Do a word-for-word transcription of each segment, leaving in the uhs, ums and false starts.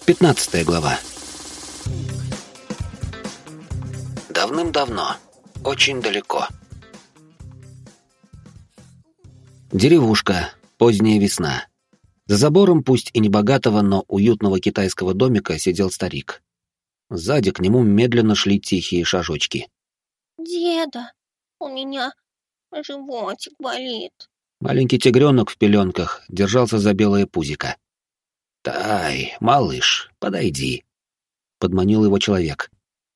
Пятнадцатая глава. Давным-давно. Очень далеко. Деревушка. Поздняя весна. За забором, пусть и небогатого, но уютного китайского домика, сидел старик. Сзади к нему медленно шли тихие шажочки. «Деда, у меня животик болит». Маленький тигренок в пеленках держался за белое пузико. «Тай, малыш, подойди», — подманил его человек.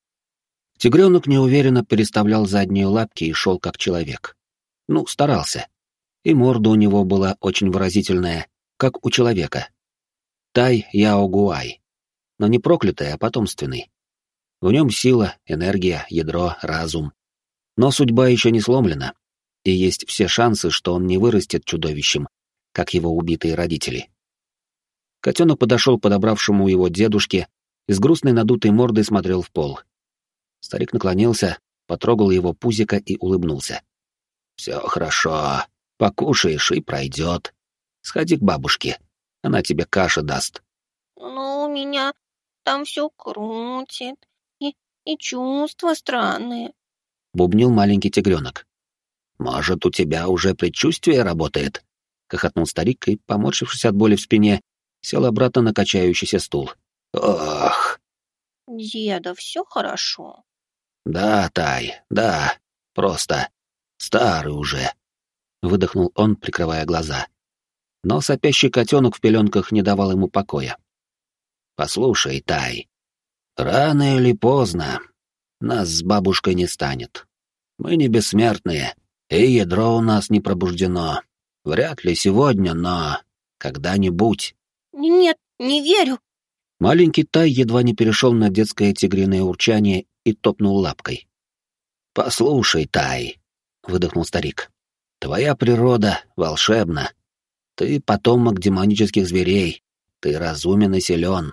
Тигренок неуверенно переставлял задние лапки и шел как человек. Ну, старался. И морда у него была очень выразительная, как у человека. Тай Яо Гуай. Но не проклятый, а потомственный. В нем сила, энергия, ядро, разум. Но судьба еще не сломлена, и есть все шансы, что он не вырастет чудовищем, как его убитые родители. Котенок подошел к подобравшему его дедушке и с грустной надутой мордой смотрел в пол. Старик наклонился, потрогал его пузико и улыбнулся. «Все хорошо, покушаешь и пройдет. Сходи к бабушке, она тебе каши даст». «Но у меня там все крутит, и, и чувства странные», — бубнил маленький тигренок. «Может, у тебя уже предчувствие работает?» — хохотнул старик и, поморщившись от боли в спине, сел обратно на качающийся стул. «Ох!» «Деда, все хорошо». «Да, Тай, да, просто старый уже», — выдохнул он, прикрывая глаза. Но сопящий котенок в пеленках не давал ему покоя. «Послушай, Тай, рано или поздно нас с бабушкой не станет. Мы не бессмертные, и ядро у нас не пробуждено. Вряд ли сегодня, но когда-нибудь». «Нет, не верю». Маленький Тай едва не перешел на детское тигриное урчание и топнул лапкой. «Послушай, Тай», — выдохнул старик, — «твоя природа волшебна. Ты потомок демонических зверей, ты разумен и силен.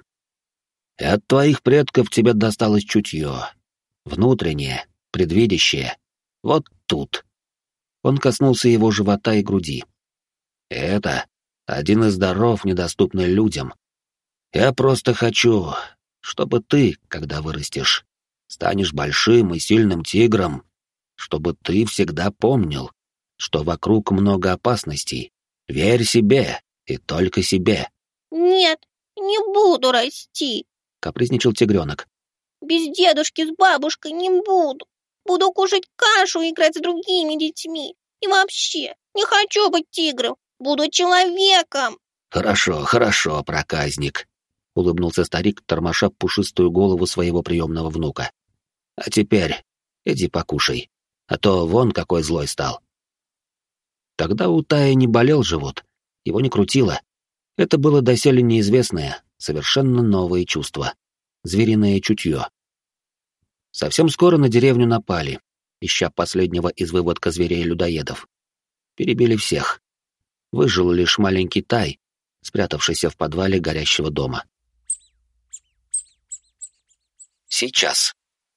И от твоих предков тебе досталось чутье, внутреннее, предвидящее, вот тут». Он коснулся его живота и груди. «Это один из даров, недоступный людям. Я просто хочу, чтобы ты, когда вырастешь, станешь большим и сильным тигром, чтобы ты всегда помнил, что вокруг много опасностей. Верь себе и только себе». «Нет, не буду расти», — капризничал тигренок. «без дедушки с бабушкой не буду. Буду кушать кашу и играть с другими детьми. И вообще, не хочу быть тигром, буду человеком». «Хорошо, хорошо, проказник», — улыбнулся старик, тормоша пушистую голову своего приемного внука. «А теперь иди покушай, а то вон какой злой стал». Тогда у Тая не болел живот, его не крутило. Это было доселе неизвестное, совершенно новое чувство. Звериное чутье. Совсем скоро на деревню напали, ища последнего из выводка зверей-людоедов. Перебили всех. Выжил лишь маленький Тай, спрятавшийся в подвале горящего дома. Сейчас.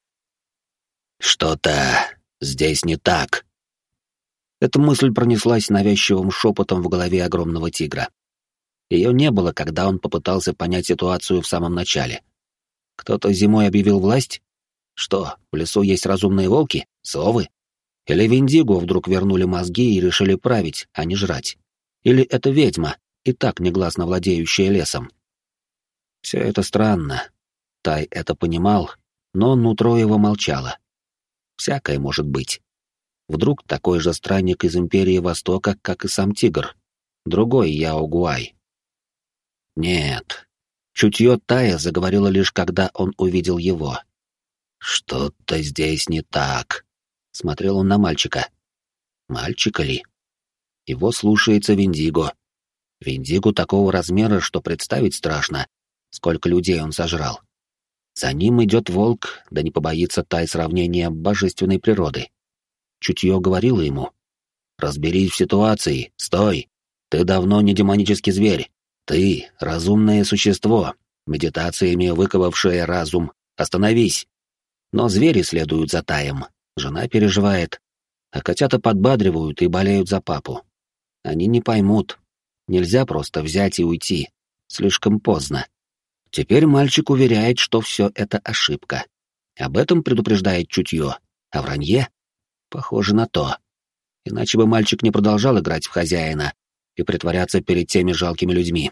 «Что-то здесь не так». Эта мысль пронеслась навязчивым шепотом в голове огромного тигра. Ее не было, когда он попытался понять ситуацию в самом начале. Кто-то зимой объявил власть? Что, в лесу есть разумные волки? Совы? Или Виндиго вдруг вернули мозги и решили править, а не жрать? Или это ведьма, и так негласно владеющая лесом? Все это странно. Тай это понимал, но нутро его молчало. Всякое может быть. Вдруг такой же странник из Империи Востока, как и сам тигр. Другой Яо Гуай. Нет. Чутье Тая заговорило лишь когда он увидел его. «Что-то здесь не так», — смотрел он на мальчика. Мальчика ли? Его слушается Виндиго. Виндиго такого размера, что представить страшно, сколько людей он сожрал. За ним идет волк, да не побоится Тай сравнения божественной природы. Чутье говорило ему: «Разберись в ситуации, стой! Ты давно не демонический зверь. Ты — разумное существо, медитациями выковавшее разум. Остановись!» Но звери следуют за Таем, жена переживает, а котята подбадривают и болеют за папу. Они не поймут. Нельзя просто взять и уйти. Слишком поздно. Теперь мальчик уверяет, что все это ошибка. Об этом предупреждает чутье. А вранье? Похоже на то. Иначе бы мальчик не продолжал играть в хозяина и притворяться перед теми жалкими людьми.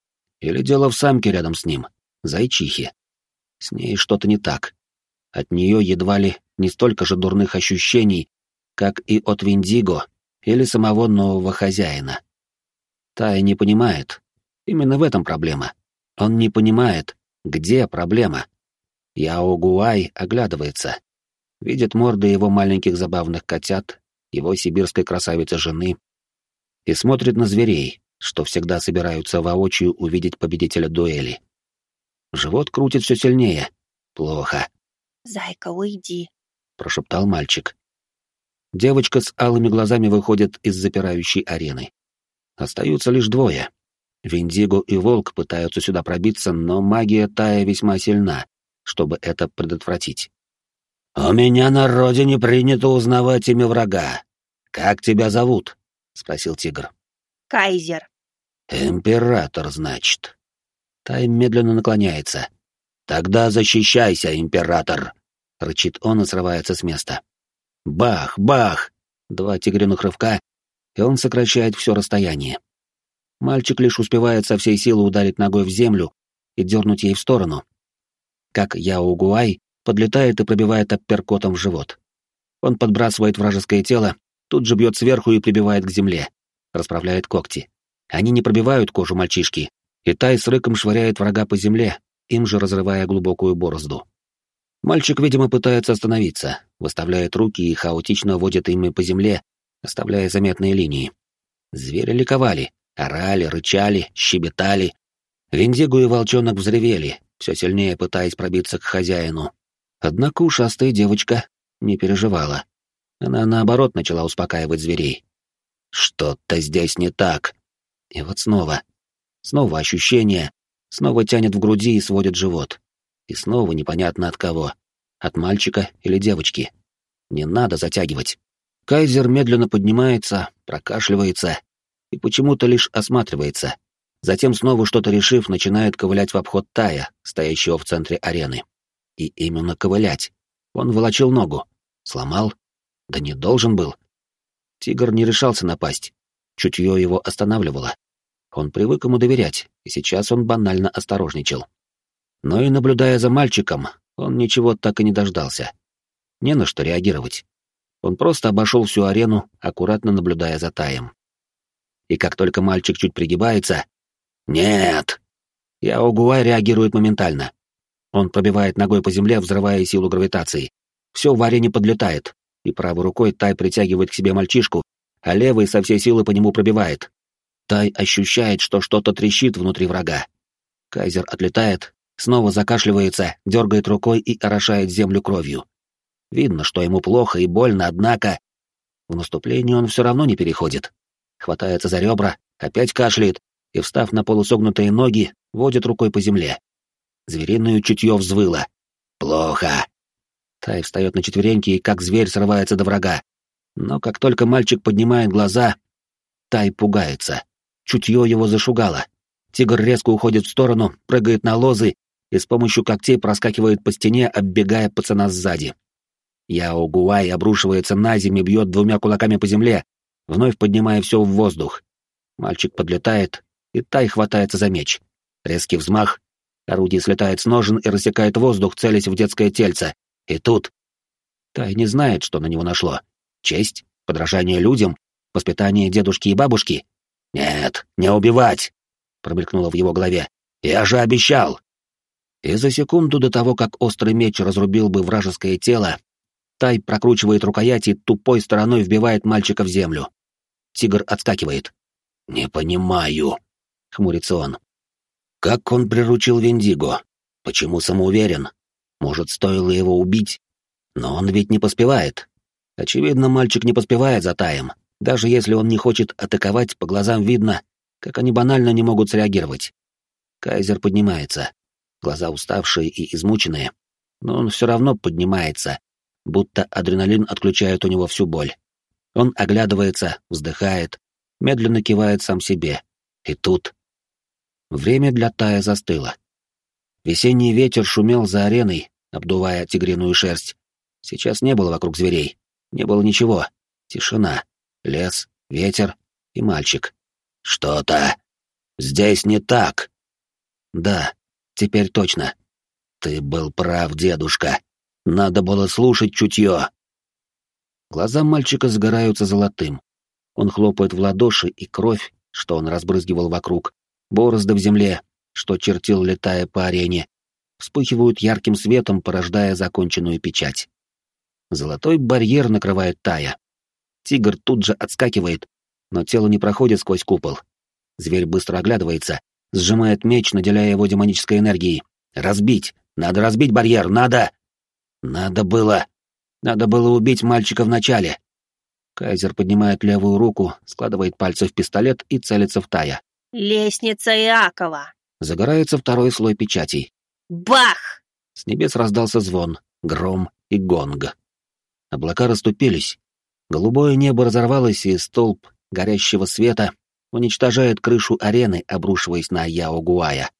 Или дело в самке рядом с ним, зайчихе. С ней что-то не так. От нее едва ли не столько же дурных ощущений, как и от Виндиго или самого нового хозяина. Тая не понимает. Именно в этом проблема. Он не понимает, где проблема. Яо Гуай оглядывается. Видит морды его маленьких забавных котят, его сибирской красавицы-жены, и смотрит на зверей, что всегда собираются воочию увидеть победителя дуэли. Живот крутит все сильнее. Плохо. «Зайка, уйди», — прошептал мальчик. Девочка с алыми глазами выходит из запирающей арены. Остаются лишь двое. Виндиго и Волк пытаются сюда пробиться, но магия Тая весьма сильна, чтобы это предотвратить. «У меня на родине принято узнавать имя врага. Как тебя зовут?» — спросил тигр. «Кайзер». «Император, значит». Тай медленно наклоняется. «Тогда защищайся, император!» — рычит он и срывается с места. Бах, бах! Два тигриных рывка, и он сокращает все расстояние. Мальчик лишь успевает со всей силы ударить ногой в землю и дернуть ей в сторону. Как Яо Гуай подлетает и пробивает апперкотом в живот. Он подбрасывает вражеское тело, тут же бьет сверху и прибивает к земле. Расправляет когти. Они не пробивают кожу мальчишки, и Тай с рыком швыряет врага по земле, им же разрывая глубокую борозду. Мальчик, видимо, пытается остановиться, выставляет руки и хаотично водит ими по земле, оставляя заметные линии. Звери ликовали, орали, рычали, щебетали. Виндиго и волчонок взревели, все сильнее пытаясь пробиться к хозяину. Однако ушастая девочка не переживала. Она, наоборот, начала успокаивать зверей. Что-то здесь не так. И вот снова. Снова ощущение, снова тянет в груди и сводит живот. И снова непонятно от кого. От мальчика или девочки. Не надо затягивать. Кайзер медленно поднимается, прокашливается и почему-то лишь осматривается. Затем, снова что-то решив, начинает ковылять в обход Тая, стоящего в центре арены. И именно ковылять. Он волочил ногу. Сломал? Да не должен был. Тигр не решался напасть. Чутье его останавливало. Он привык ему доверять, и сейчас он банально осторожничал. Но и наблюдая за мальчиком, он ничего так и не дождался. Не на что реагировать. Он просто обошел всю арену, аккуратно наблюдая за Таем. И как только мальчик чуть пригибается... Нет! Яо Гуай реагирует моментально. Он пробивает ногой по земле, взрывая силу гравитации. Все в арене подлетает, и правой рукой Тай притягивает к себе мальчишку, а левой со всей силы по нему пробивает. Тай ощущает, что что-то трещит внутри врага. Кайзер отлетает, снова закашливается, дергает рукой и орошает землю кровью. Видно, что ему плохо и больно, однако... В наступлении он все равно не переходит. Хватается за ребра, опять кашляет, и, встав на полусогнутые ноги, водит рукой по земле. Звериное чутье взвыло. Плохо. Тай встает на четвереньки и, как зверь, срывается до врага. Но как только мальчик поднимает глаза, Тай пугается. Чутье его зашугало. Тигр резко уходит в сторону, прыгает на лозы и с помощью когтей проскакивает по стене, оббегая пацана сзади. Яо Гуай обрушивается на землю и бьет двумя кулаками по земле, вновь поднимая все в воздух. Мальчик подлетает, и Тай хватается за меч. Резкий взмах, орудие слетает с ножен и рассекает воздух, целясь в детское тельце. И тут... Тай не знает, что на него нашло. Честь? Подражание людям? Воспитание дедушки и бабушки? «Нет, не убивать!» — промелькнуло в его голове. «Я же обещал!» И за секунду до того, как острый меч разрубил бы вражеское тело, Тай прокручивает рукоять и тупой стороной вбивает мальчика в землю. Тигр отскакивает. «Не понимаю», — хмурится он. «Как он приручил Виндиго? Почему самоуверен? Может, стоило его убить? Но он ведь не поспевает. Очевидно, мальчик не поспевает за Таем. Даже если он не хочет атаковать, по глазам видно, как они банально не могут среагировать. Кайзер поднимается. Глаза уставшие и измученные. Но он все равно поднимается, будто адреналин отключает у него всю боль. Он оглядывается, вздыхает, медленно кивает сам себе. И тут... Время для Тая застыло. Весенний ветер шумел за ареной, обдувая тигриную шерсть. Сейчас не было вокруг зверей. Не было ничего. Тишина. Лес, ветер и мальчик. «Что-то здесь не так». «Да, теперь точно. Ты был прав, дедушка. Надо было слушать чутье». Глаза мальчика загораются золотым. Он хлопает в ладоши, и кровь, что он разбрызгивал вокруг, борозды в земле, что чертил, летая по арене, вспыхивают ярким светом, порождая законченную печать. Золотой барьер накрывает Тая. Тигр тут же отскакивает, но тело не проходит сквозь купол. Зверь быстро оглядывается, сжимает меч, наделяя его демонической энергией. «Разбить! Надо разбить барьер! Надо!» «Надо было! Надо было убить мальчика вначале!» Кайзер поднимает левую руку, складывает пальцы в пистолет и целится в Тая. «Лестница Иакова!» Загорается второй слой печатей. «Бах!» С небес раздался звон, гром и гонг. Облака расступились. Голубое небо разорвалось, и столб горящего света уничтожает крышу арены, обрушиваясь на Яогуая.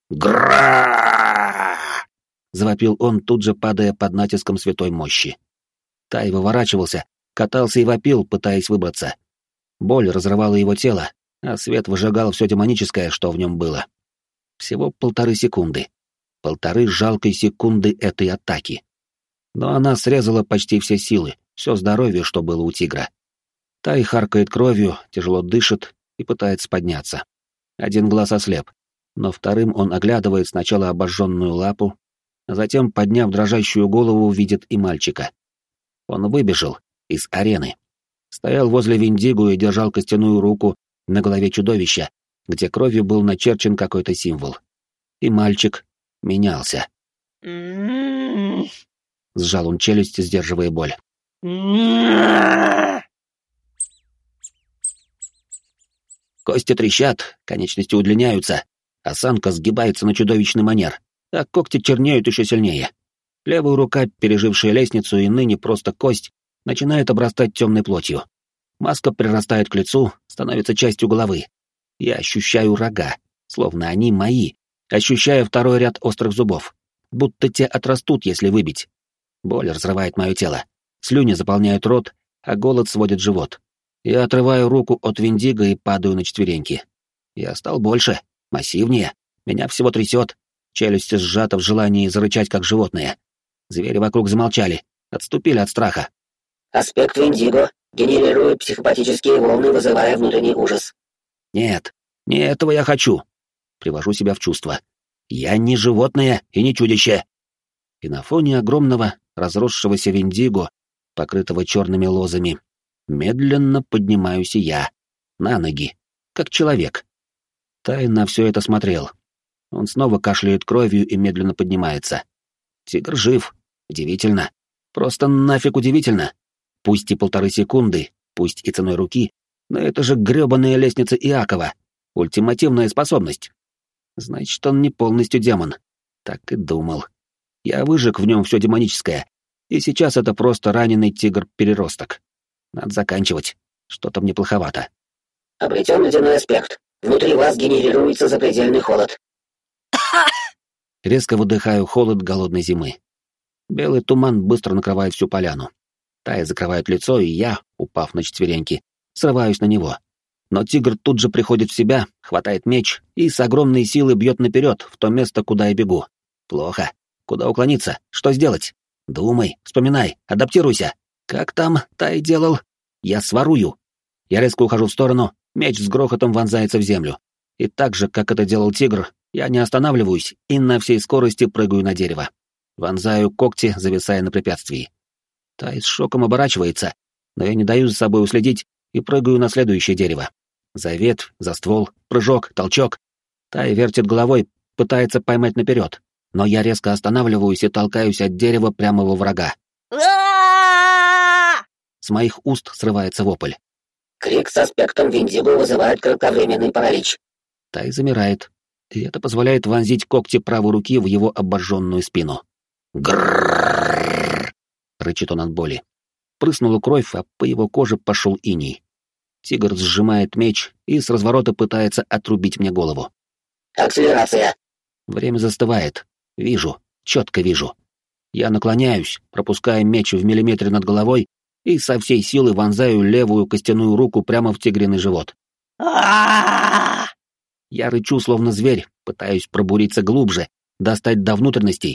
«Гра!» — завопил он, тут же падая под натиском святой мощи. Тай выворачивался, катался и вопил, пытаясь выбраться. Боль разрывала его тело, а свет выжигал все демоническое, что в нем было. Всего полторы секунды. Полторы жалкой секунды этой атаки. Но она срезала почти все силы, все здоровье, что было у тигра. Тай харкает кровью, тяжело дышит и пытается подняться. Один глаз ослеп, но вторым он оглядывает сначала обожженную лапу, а затем, подняв дрожащую голову, видит и мальчика. Он выбежал из арены. Стоял возле Виндиго и держал костяную руку на голове чудовища, где кровью был начерчен какой-то символ. И мальчик менялся. Сжал он челюсть, сдерживая боль. Кости трещат, конечности удлиняются, осанка сгибается на чудовищный манер, а когти чернеют еще сильнее. Левая рука, пережившая лестницу и ныне просто кость, начинает обрастать темной плотью. Маска прирастает к лицу, становится частью головы. Я ощущаю рога, словно они мои, ощущая второй ряд острых зубов, будто те отрастут, если выбить. Боль разрывает мое тело, слюни заполняют рот, а голод сводит живот. Я отрываю руку от Виндиго и падаю на четвереньки. Я стал больше, массивнее, меня всего трясет, челюсти сжата в желании зарычать, как животные. Звери вокруг замолчали, отступили от страха. Аспект Виндиго генерирует психопатические волны, вызывая внутренний ужас. Нет, не этого я хочу. Привожу себя в чувство. Я не животное и не чудище. И на фоне огромного, разросшегося Виндиго, покрытого черными лозами, медленно поднимаюсь и я, на ноги, как человек. Тай на все это смотрел. Он снова кашляет кровью и медленно поднимается. Тигр жив. Удивительно. Просто нафиг удивительно. Пусть и полторы секунды, пусть и ценой руки, но это же грёбаная лестница Иакова. Ультимативная способность. Значит, он не полностью демон. Так и думал. Я выжег в нем все демоническое, и сейчас это просто раненый тигр-переросток. Надо заканчивать. Что-то мне плоховато. Обретен ледяной аспект. Внутри вас генерируется запредельный холод. Резко выдыхаю холод голодной зимы. Белый туман быстро накрывает всю поляну. Тай закрывает лицо, и я, упав на четвереньки, срываюсь на него. Но тигр тут же приходит в себя, хватает меч и с огромной силой бьет наперед, в то место, куда я бегу. Плохо. Куда уклониться? Что сделать? Думай, вспоминай, адаптируйся. Как там Тай делал? Я сворую. Я резко ухожу в сторону, меч с грохотом вонзается в землю. И так же, как это делал тигр, я не останавливаюсь и на всей скорости прыгаю на дерево. Вонзаю когти, зависая на препятствии. Тай с шоком оборачивается, но я не даю за собой уследить и прыгаю на следующее дерево. За ветвь, за ствол, прыжок, толчок. Тай вертит головой, пытается поймать наперед, но я резко останавливаюсь и толкаюсь от дерева прямо во врага. С моих уст срывается вопль. Крик с аспектом Виндиго вызывает кратковременный паралич. Тай замирает, и это позволяет вонзить когти правой руки в его обожженную спину. «Гррррррр!» — рычит он от боли. Прыснула кровь, а по его коже пошел иней. Тигр сжимает меч и с разворота пытается отрубить мне голову. Акселерация. Время застывает, Вижу, четко вижу. Я наклоняюсь, пропуская меч в миллиметре над головой и со всей силы вонзаю левую костяную руку прямо в тигриный живот. Я рычу, словно зверь, пытаюсь пробуриться глубже, достать до внутренностей.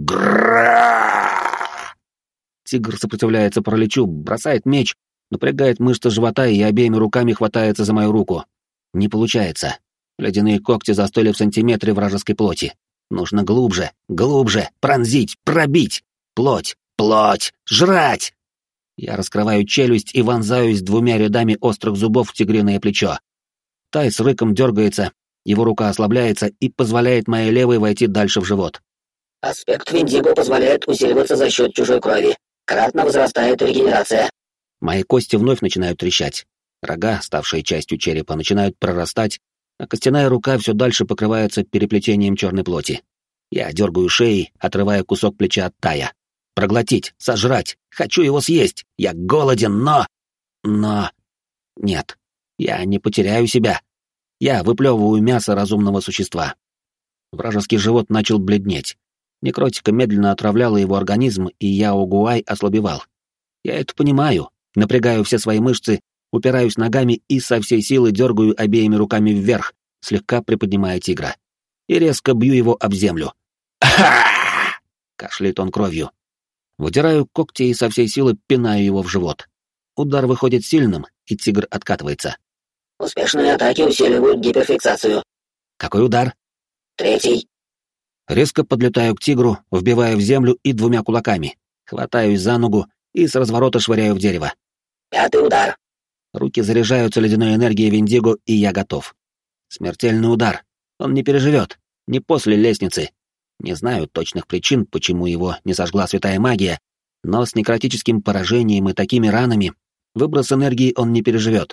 Тигр сопротивляется параличу, бросает меч, напрягает мышцы живота и обеими руками хватается за мою руку. Не получается. Ледяные когти застыли в сантиметре вражеской плоти. Нужно глубже, глубже, пронзить, пробить. Плоть, плоть, жрать! Я раскрываю челюсть и вонзаюсь двумя рядами острых зубов в тигриное плечо. Тай с рыком дергается, его рука ослабляется и позволяет моей левой войти дальше в живот. Аспект Виндиго позволяет усиливаться за счет чужой крови. Кратно возрастает регенерация. Мои кости вновь начинают трещать. Рога, ставшие частью черепа, начинают прорастать, а костяная рука все дальше покрывается переплетением черной плоти. Я дергаю шеей, отрывая кусок плеча от Тая. Проглотить, сожрать, хочу его съесть, я голоден, но... Но... Нет, я не потеряю себя. Я выплевываю мясо разумного существа. Вражеский живот начал бледнеть. Некротика медленно отравляла его организм, и Яо Гуай ослабевал. Я это понимаю, напрягаю все свои мышцы, упираюсь ногами и со всей силы дергаю обеими руками вверх, слегка приподнимая тигра. И резко бью его об землю. «Ха!» — кашляет он кровью. Вытираю когти и со всей силы пинаю его в живот. Удар выходит сильным, и тигр откатывается. Успешные атаки усиливают гиперфиксацию. Какой удар? Третий. Резко подлетаю к тигру, вбиваю в землю и двумя кулаками. Хватаюсь за ногу и с разворота швыряю в дерево. Пятый удар. Руки заряжаются ледяной энергией Виндиго, и я готов. Смертельный удар. Он не переживет. Не после лестницы. Не знаю точных причин, почему его не сожгла святая магия, но с некротическим поражением и такими ранами выброс энергии он не переживет.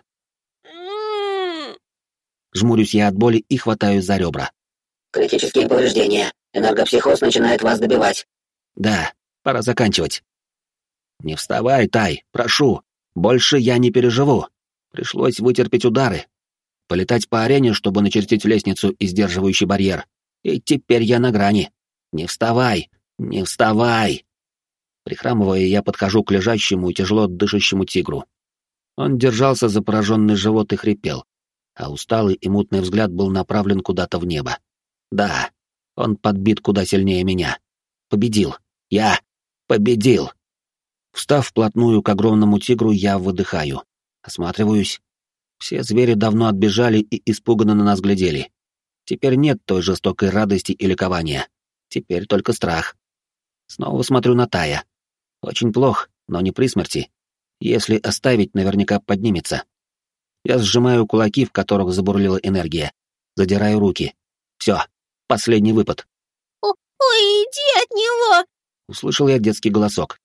Жмурюсь я от боли и хватаюсь за ребра. Критические повреждения. Энергопсихоз начинает вас добивать. Да, пора заканчивать. Не вставай, Тай, прошу. Больше я не переживу. Пришлось вытерпеть удары. Полетать по арене, чтобы начертить лестницу и сдерживающий барьер. И теперь я на грани. Не вставай, не вставай. Прихрамывая, я подхожу к лежащему и тяжело дышащему тигру. Он держался за пораженный живот и хрипел, а усталый и мутный взгляд был направлен куда-то в небо. Да, он подбит куда сильнее меня. Победил. Я победил. Встав вплотную к огромному тигру, я выдыхаю. Осматриваюсь. Все звери давно отбежали и испуганно на нас глядели. Теперь нет той жестокой радости и ликования. Теперь только страх. Снова смотрю на Тая. Очень плохо, но не при смерти. Если оставить, наверняка поднимется. Я сжимаю кулаки, в которых забурлила энергия. Задираю руки. Все, последний выпад. Ой, иди от него! Услышал я детский голосок.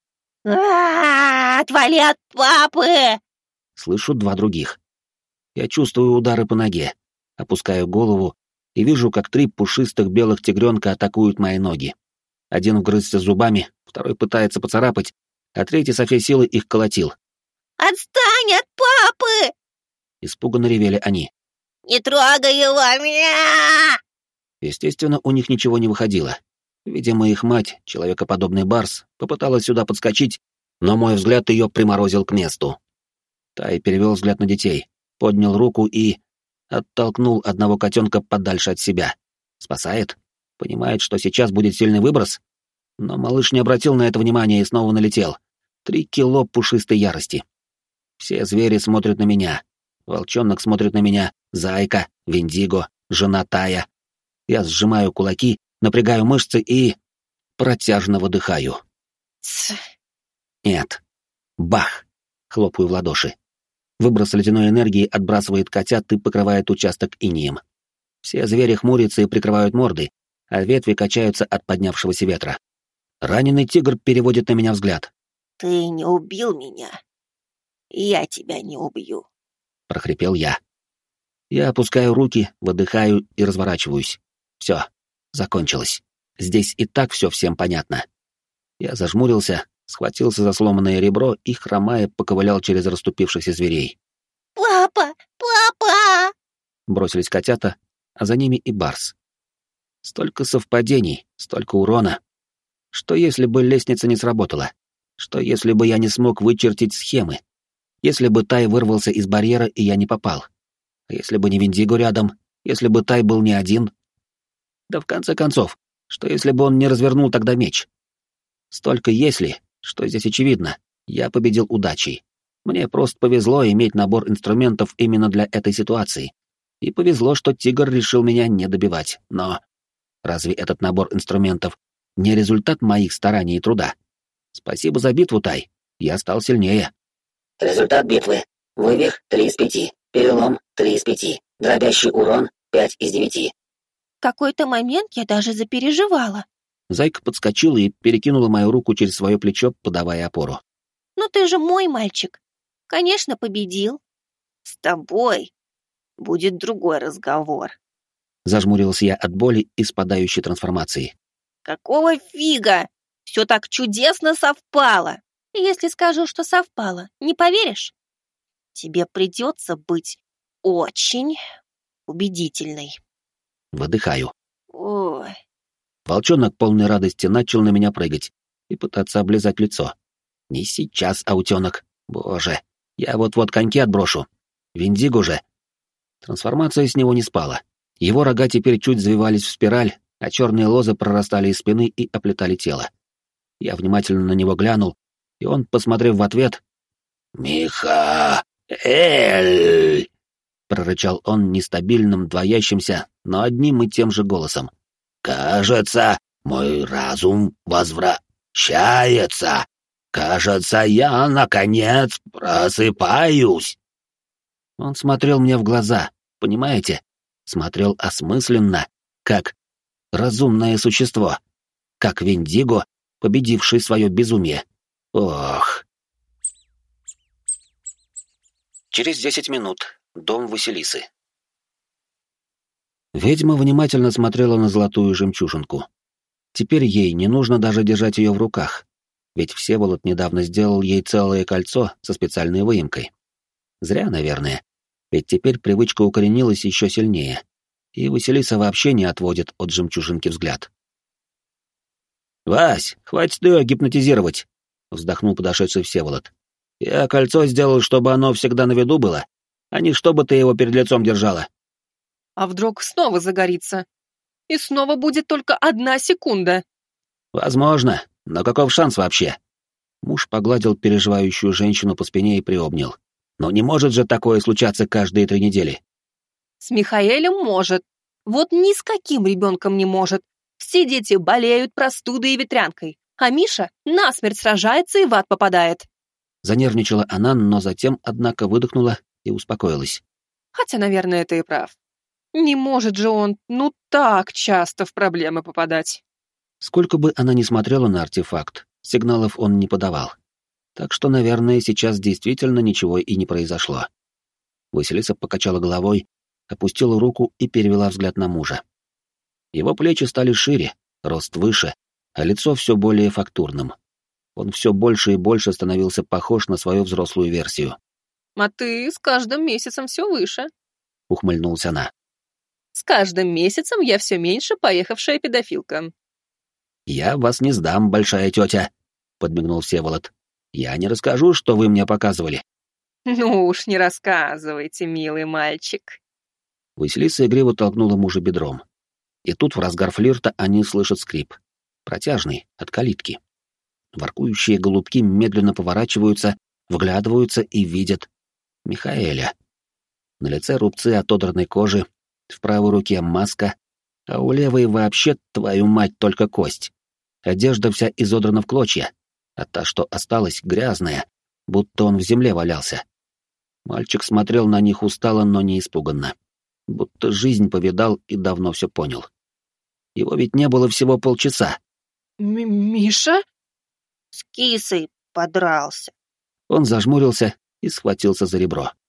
А-а-а, отвали от папы! Слышу два других. Я чувствую удары по ноге. Опускаю голову и вижу, как три пушистых белых тигренка атакуют мои ноги. Один вгрызся зубами, второй пытается поцарапать, а третий со всей силы их колотил. Отстань от папы! Испуганно ревели они. Не трогай его, меня! Естественно, у них ничего не выходило. Видимо, их мать, человекоподобный барс, попыталась сюда подскочить, но мой взгляд ее приморозил к месту. Тай перевел взгляд на детей, поднял руку и... оттолкнул одного котенка подальше от себя. Спасает? Понимает, что сейчас будет сильный выброс? Но малыш не обратил на это внимания и снова налетел. Три кило пушистой ярости. Все звери смотрят на меня. Волчонок смотрит на меня, Зайка, Виндиго, жена Тая. Я сжимаю кулаки, напрягаю мышцы и... протяжно выдыхаю. Тс. Нет. Бах! Хлопаю в ладоши. Выброс ледяной энергии отбрасывает котят и покрывает участок инеем. Все звери хмурятся и прикрывают морды, а ветви качаются от поднявшегося ветра. Раненый тигр переводит на меня взгляд. «Ты не убил меня. Я тебя не убью», — прохрипел я. Я опускаю руки, выдыхаю и разворачиваюсь. Все, закончилось. Здесь и так все всем понятно. Я зажмурился, схватился за сломанное ребро и, хромая, поковылял через расступившихся зверей. «Папа! Папа!» Бросились котята, а за ними и барс. Столько совпадений, столько урона. Что если бы лестница не сработала? Что если бы я не смог вычертить схемы? Если бы Тай вырвался из барьера, и я не попал? А если бы не Виндиго рядом? Если бы Тай был не один? Да в конце концов, что если бы он не развернул тогда меч? Столько «если», что здесь очевидно. Я победил удачей. Мне просто повезло иметь набор инструментов именно для этой ситуации. И повезло, что тигр решил меня не добивать. Но разве этот набор инструментов не результат моих стараний и труда? Спасибо за битву, Тай. Я стал сильнее. Результат битвы. Вывих три из пяти. Перелом три из пяти. Дробящий урон пять из девяти. В какой-то момент я даже запереживала. Зайка подскочила и перекинула мою руку через свое плечо, подавая опору. «Ну ты же мой мальчик. Конечно, победил». «С тобой будет другой разговор». Зажмурился я от боли и спадающей трансформации. «Какого фига? Все так чудесно совпало!» «Если скажу, что совпало, не поверишь?» «Тебе придется быть очень убедительной». Выдыхаю. Ой. Волчонок, полный радости, начал на меня прыгать и пытаться облизать лицо. Не сейчас, аутенок. Боже, я вот-вот коньки отброшу. Виндиго же. Трансформация с него не спала. Его рога теперь чуть завивались в спираль, а черные лозы прорастали из спины и оплетали тело. Я внимательно на него глянул, и он, посмотрев в ответ, «Миха-эль!» прорычал он нестабильным, двоящимся, но одним и тем же голосом. «Кажется, мой разум возвращается. Кажется, я, наконец, просыпаюсь». Он смотрел мне в глаза, понимаете? Смотрел осмысленно, как разумное существо, как Виндиго, победивший свое безумие. Ох. Через десять минут. Дом Василисы. Ведьма внимательно смотрела на золотую жемчужинку. Теперь ей не нужно даже держать ее в руках, ведь Всеволод недавно сделал ей целое кольцо со специальной выемкой. Зря, наверное, ведь теперь привычка укоренилась еще сильнее, и Василиса вообще не отводит от жемчужинки взгляд. «Вась, хватит ее гипнотизировать!» — вздохнул подошедший Всеволод. «Я кольцо сделал, чтобы оно всегда на виду было, а не чтобы ты его перед лицом держала». А вдруг снова загорится? И снова будет только одна секунда. «Возможно, но каков шанс вообще?» Муж погладил переживающую женщину по спине и приобнял. «Но не может же такое случаться каждые три недели?» С Михаэлем может. Вот ни с каким ребенком не может. Все дети болеют простудой и ветрянкой, а Миша насмерть сражается и в ад попадает. Занервничала она, но затем, однако, выдохнула и успокоилась. Хотя, наверное, ты и прав. Не может же он, ну так часто в проблемы попадать. Сколько бы она ни смотрела на артефакт, сигналов он не подавал. Так что, наверное, сейчас действительно ничего и не произошло. Василиса покачала головой, опустила руку и перевела взгляд на мужа. Его плечи стали шире, рост выше, а лицо все более фактурным. Он все больше и больше становился похож на свою взрослую версию. А ты с каждым месяцем все выше. Ухмыльнулась она. С каждым месяцем я все меньше поехавшая педофилка. «Я вас не сдам, большая тетя», — подмигнул Всеволод. «Я не расскажу, что вы мне показывали». Ну уж не рассказывайте, милый мальчик. Василиса игриво толкнула мужа бедром. И тут в разгар флирта они слышат скрип. Протяжный, от калитки. Воркующие голубки медленно поворачиваются, вглядываются и видят Михаэля. На лице рубцы отодранной кожи, в правой руке маска, а у левой вообще, твою мать, только кость. Одежда вся изодрана в клочья, а та, что осталась, грязная, будто он в земле валялся. Мальчик смотрел на них устало, но не испуганно. Будто жизнь повидал и давно все понял. Его ведь не было всего полчаса. М-Миша? С кисой подрался. Он зажмурился и схватился за ребро.